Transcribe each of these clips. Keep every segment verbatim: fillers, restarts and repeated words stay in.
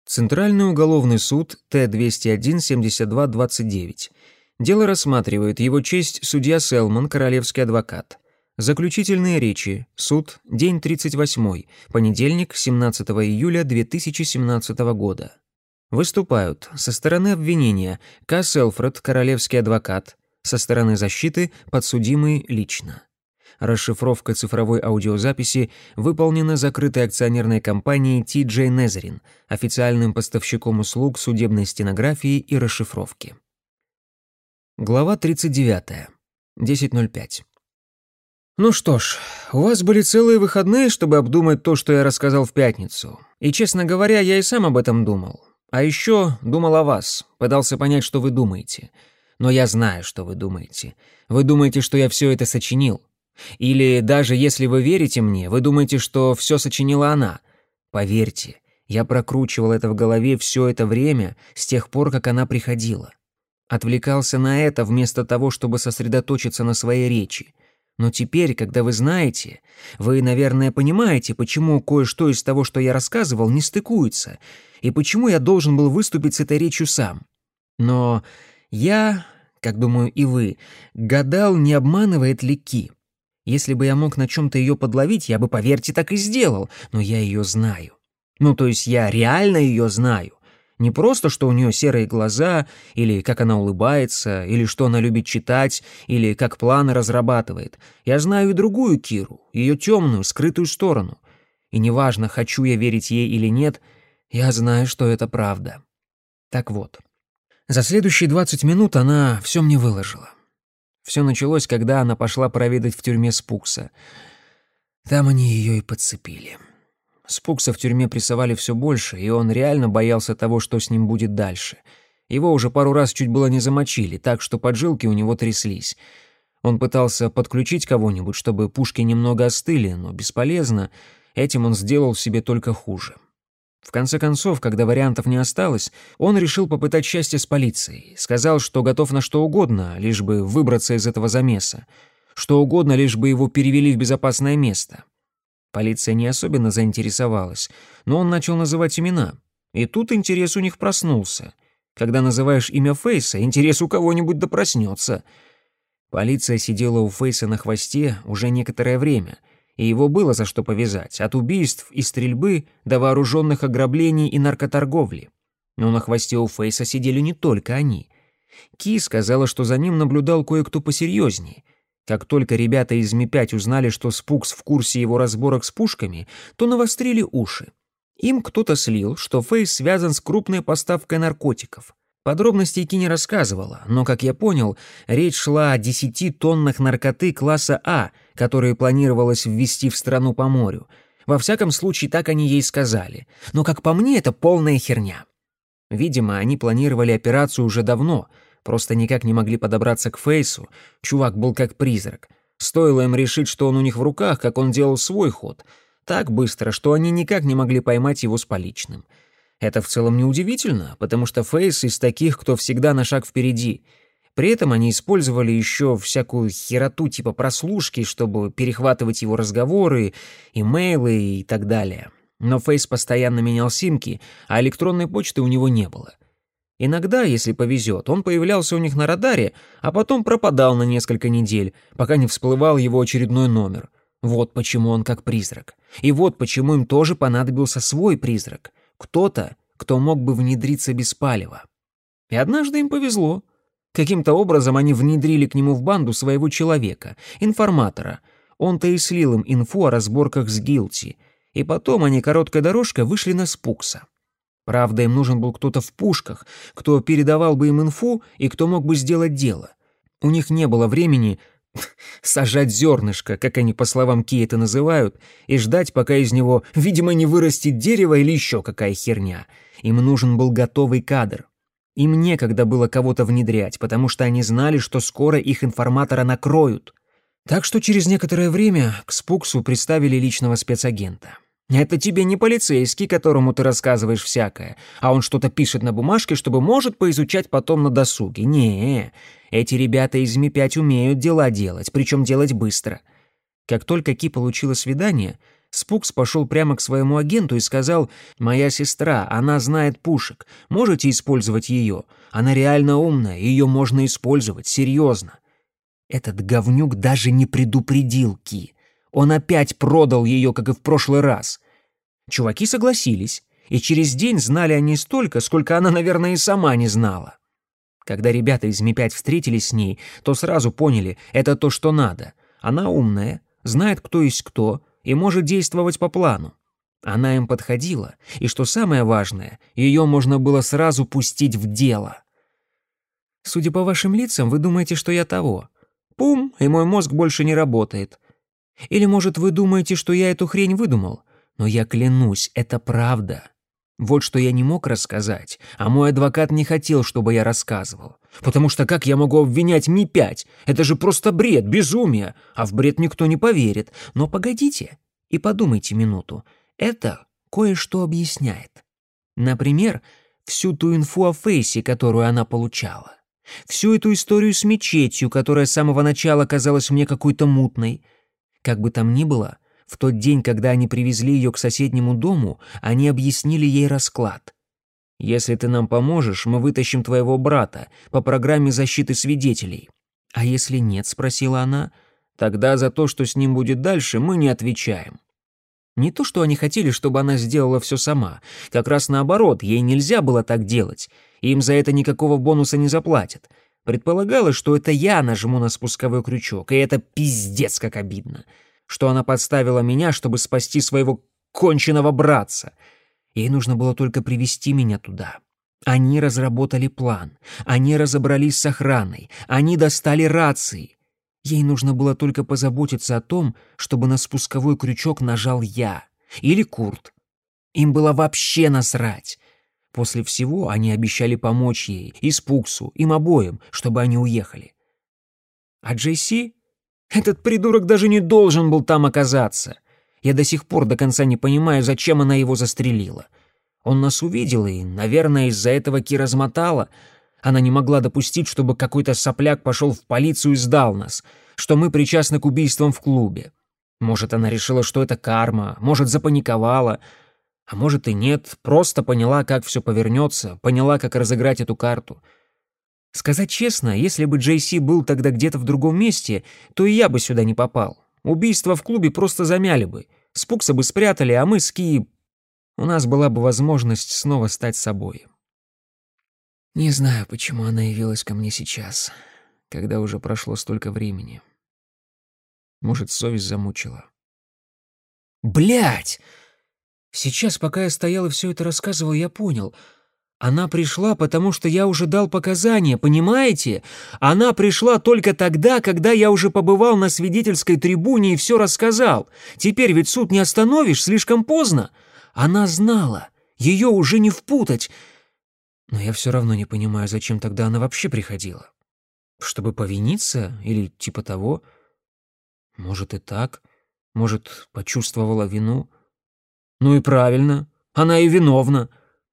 Центральный уголовный суд Т двести один семьдесят два двадцать девять. Дело рассматривает его честь судья Селман, королевский адвокат. Заключительные речи. Суд. День тридцать восьмой. Понедельник, семнадцатого июля две тысячи семнадцатого года. Выступают со стороны обвинения К. Селфред, королевский адвокат, со стороны защиты подсудимый лично. Расшифровка цифровой аудиозаписи выполнена закрытой акционерной компанией Ти Джей Незерин, официальным поставщиком услуг судебной стенографии и расшифровки. Глава тридцать девятая. десять ноль пять. Ну что ж, у вас были целые выходные, чтобы обдумать то, что я рассказал в пятницу. И, честно говоря, я и сам об этом думал. А еще думал о вас, пытался понять, что вы думаете. Но я знаю, что вы думаете. Вы думаете, что я все это сочинил. Или даже если вы верите мне, вы думаете, что все сочинила она. Поверьте, я прокручивал это в голове все это время, с тех пор, как она приходила. Отвлекался на это вместо того, чтобы сосредоточиться на своей речи. Но теперь, когда вы знаете, вы, наверное, понимаете, почему кое-что из того, что я рассказывал, не стыкуется, и почему я должен был выступить с этой речью сам. Но я, как думаю и вы, гадал, не обманывает ли Ки. Если бы я мог на чем-то ее подловить, я бы, поверьте, так и сделал, но я ее знаю. Ну, то есть я реально ее знаю. Не просто, что у нее серые глаза, или как она улыбается, или что она любит читать, или как планы разрабатывает. Я знаю и другую Киру, ее темную, скрытую сторону. И неважно, хочу я верить ей или нет, я знаю, что это правда. Так вот, за следующие двадцать минут она все мне выложила. Все началось, когда она пошла проведать в тюрьме Спукса. Там они ее и подцепили. Спукса в тюрьме прессовали все больше, и он реально боялся того, что с ним будет дальше. Его уже пару раз чуть было не замочили, так что поджилки у него тряслись. Он пытался подключить кого-нибудь, чтобы пушки немного остыли, но бесполезно. Этим он сделал себе только хуже. В конце концов, когда вариантов не осталось, он решил попытать счастье с полицией. Сказал, что готов на что угодно, лишь бы выбраться из этого замеса. Что угодно, лишь бы его перевели в безопасное место. Полиция не особенно заинтересовалась, но он начал называть имена. И тут интерес у них проснулся. Когда называешь имя Фейса, интерес у кого-нибудь да проснется. Полиция сидела у Фейса на хвосте уже некоторое время, и его было за что повязать, от убийств и стрельбы до вооруженных ограблений и наркоторговли. Но на хвосте у Фейса сидели не только они. Ки сказала, что за ним наблюдал кое-кто посерьезнее. Как только ребята из Ми пять узнали, что Спукс в курсе его разборок с пушками, то навострили уши. Им кто-то слил, что Фейс связан с крупной поставкой наркотиков. Подробностей Ки не рассказывала, но, как я понял, речь шла о десяти тоннах наркоты класса А, которые планировалось ввезти в страну по морю. Во всяком случае, так они ей сказали. Но, как по мне, это полная херня. Видимо, они планировали операцию уже давно, просто никак не могли подобраться к Фейсу. Чувак был как призрак. Стоило им решить, что он у них в руках, как он делал свой ход. Так быстро, что они никак не могли поймать его с поличным. Это в целом неудивительно, потому что Фейс из таких, кто всегда на шаг впереди. При этом они использовали еще всякую хероту типа прослушки, чтобы перехватывать его разговоры, имейлы и так далее. Но Фейс постоянно менял симки, а электронной почты у него не было. Иногда, если повезет, он появлялся у них на радаре, а потом пропадал на несколько недель, пока не всплывал его очередной номер. Вот почему он как призрак. И вот почему им тоже понадобился свой призрак. Кто-то, кто мог бы внедриться без палева. И однажды им повезло. Каким-то образом они внедрили к нему в банду своего человека, информатора. Он-то и слил им инфу о разборках с Гилти. И потом они короткой дорожкой вышли на Спукса. Правда, им нужен был кто-то в пушках, кто передавал бы им инфу и кто мог бы сделать дело. У них не было времени сажать зернышко, как они по словам Ки это называют, и ждать, пока из него, видимо, не вырастет дерево или еще какая херня. Им нужен был готовый кадр. Им некогда было кого-то внедрять, потому что они знали, что скоро их информатора накроют. Так что через некоторое время к Спуксу представили личного спецагента. Это тебе не полицейский, которому ты рассказываешь всякое, а он что-то пишет на бумажке, чтобы, может, поизучать потом на досуге. Не, эти ребята из Ми пять умеют дела делать, причем делать быстро. Как только Ки получила свидание, Спукс пошел прямо к своему агенту и сказал: «Моя сестра, она знает пушек. Можете использовать ее? Она реально умная, ее можно использовать, серьезно». Этот говнюк даже не предупредил Ки. Он опять продал ее, как и в прошлый раз. Чуваки согласились, и через день знали они столько, сколько она, наверное, и сама не знала. Когда ребята из Ми пять встретились с ней, то сразу поняли — это то, что надо. Она умная, знает, кто есть кто, и может действовать по плану. Она им подходила, и, что самое важное, ее можно было сразу пустить в дело. Судя по вашим лицам, вы думаете, что я того. Пум, и мой мозг больше не работает. Или, может, вы думаете, что я эту хрень выдумал? Но я клянусь, это правда. Вот что я не мог рассказать, а мой адвокат не хотел, чтобы я рассказывал. Потому что как я могу обвинять Ми пять? Это же просто бред, безумие. А в бред никто не поверит. Но погодите и подумайте минуту. Это кое-что объясняет. Например, всю ту инфу о Фейсе, которую она получала. Всю эту историю с мечетью, которая с самого начала казалась мне какой-то мутной. Как бы там ни было, в тот день, когда они привезли ее к соседнему дому, они объяснили ей расклад. «Если ты нам поможешь, мы вытащим твоего брата по программе защиты свидетелей». «А если нет?» — спросила она. «Тогда за то, что с ним будет дальше, мы не отвечаем». Не то, что они хотели, чтобы она сделала все сама. Как раз наоборот, ей нельзя было так делать. Им за это никакого бонуса не заплатят. Предполагалось, что это я нажму на спусковой крючок, и это пиздец как обидно. Что она подставила меня, чтобы спасти своего конченого братца. Ей нужно было только привести меня туда. Они разработали план. Они разобрались с охраной. Они достали рации. Ей нужно было только позаботиться о том, чтобы на спусковой крючок нажал я. Или Курт. Им было вообще насрать. После всего они обещали помочь ей, и Спуксу, им обоим, чтобы они уехали. А Джей Си? Этот придурок даже не должен был там оказаться. Я до сих пор до конца не понимаю, зачем она его застрелила. Он нас увидел, и, наверное, из-за этого Ки размотала. Она не могла допустить, чтобы какой-то сопляк пошел в полицию и сдал нас, что мы причастны к убийствам в клубе. Может, она решила, что это карма, может, запаниковала, а может и нет, просто поняла, как все повернется, поняла, как разыграть эту карту. Сказать честно, если бы Джей Си был тогда где-то в другом месте, то и я бы сюда не попал. Убийства в клубе просто замяли бы. Спукса бы спрятали, а мы с Ки... У нас была бы возможность снова стать собой. Не знаю, почему она явилась ко мне сейчас, когда уже прошло столько времени. Может, совесть замучила. Блядь! Сейчас, пока я стоял и все это рассказывал, я понял. Она пришла, потому что я уже дал показания, понимаете? Она пришла только тогда, когда я уже побывал на свидетельской трибуне и все рассказал. Теперь ведь суд не остановишь, слишком поздно. Она знала, ее уже не впутать. Но я все равно не понимаю, зачем тогда она вообще приходила. Чтобы повиниться или типа того? Может и так. Может, почувствовала вину. Ну и правильно, она и виновна.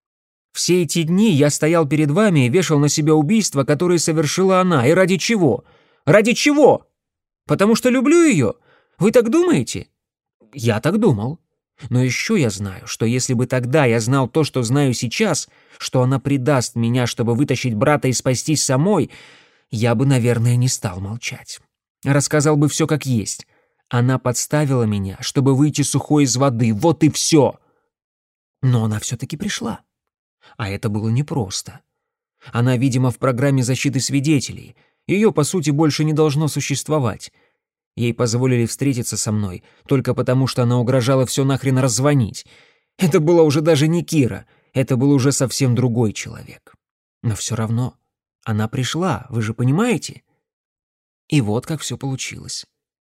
Все эти дни я стоял перед вами и вешал на себя убийства, которые совершила она. И ради чего? Ради чего? Потому что люблю ее? Вы так думаете? Я так думал. Но еще я знаю, что если бы тогда я знал то, что знаю сейчас, что она предаст меня, чтобы вытащить брата и спастись самой, я бы, наверное, не стал молчать. Рассказал бы все как есть. Она подставила меня, чтобы выйти сухой из воды. Вот и все. Но она все-таки пришла. А это было непросто. Она, видимо, в программе защиты свидетелей. Ее, по сути, больше не должно существовать. Ей позволили встретиться со мной, только потому, что она угрожала все нахрен раззвонить. Это была уже даже не Кира, это был уже совсем другой человек. Но все равно она пришла, вы же понимаете? И вот как все получилось.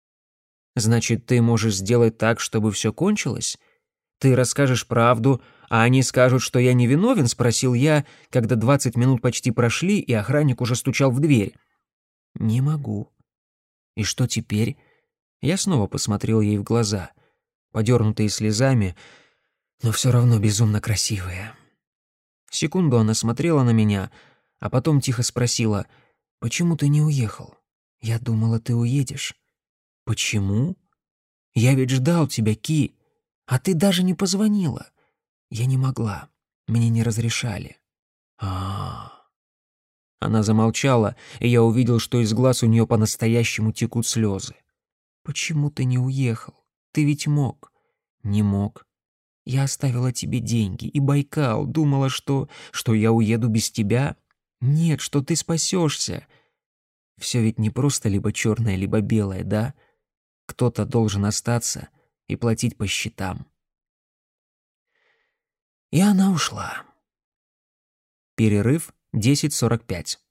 Значит, ты можешь сделать так, чтобы все кончилось? Ты расскажешь правду, а они скажут, что я невиновен, спросил я, когда двадцать минут почти прошли, и охранник уже стучал в дверь. Не могу. И что теперь? Я снова посмотрел ей в глаза, подернутые слезами, но все равно безумно красивые. Секунду она смотрела на меня, а потом тихо спросила: «Почему ты не уехал? Я думала, ты уедешь». «Почему? Я ведь ждал тебя, Ки. А ты даже не позвонила. Я не могла. Мне не разрешали. А, Она замолчала, и я увидел, что из глаз у нее по-настоящему текут слезы. Почему ты не уехал? Ты ведь мог. Не мог. Я оставила тебе деньги и Байкал, думала, что... что я уеду без тебя. Нет, что ты спасешься. Все ведь не просто либо черное, либо белое, да? Кто-то должен остаться и платить по счетам. И она ушла. Перерыв десять сорок пять.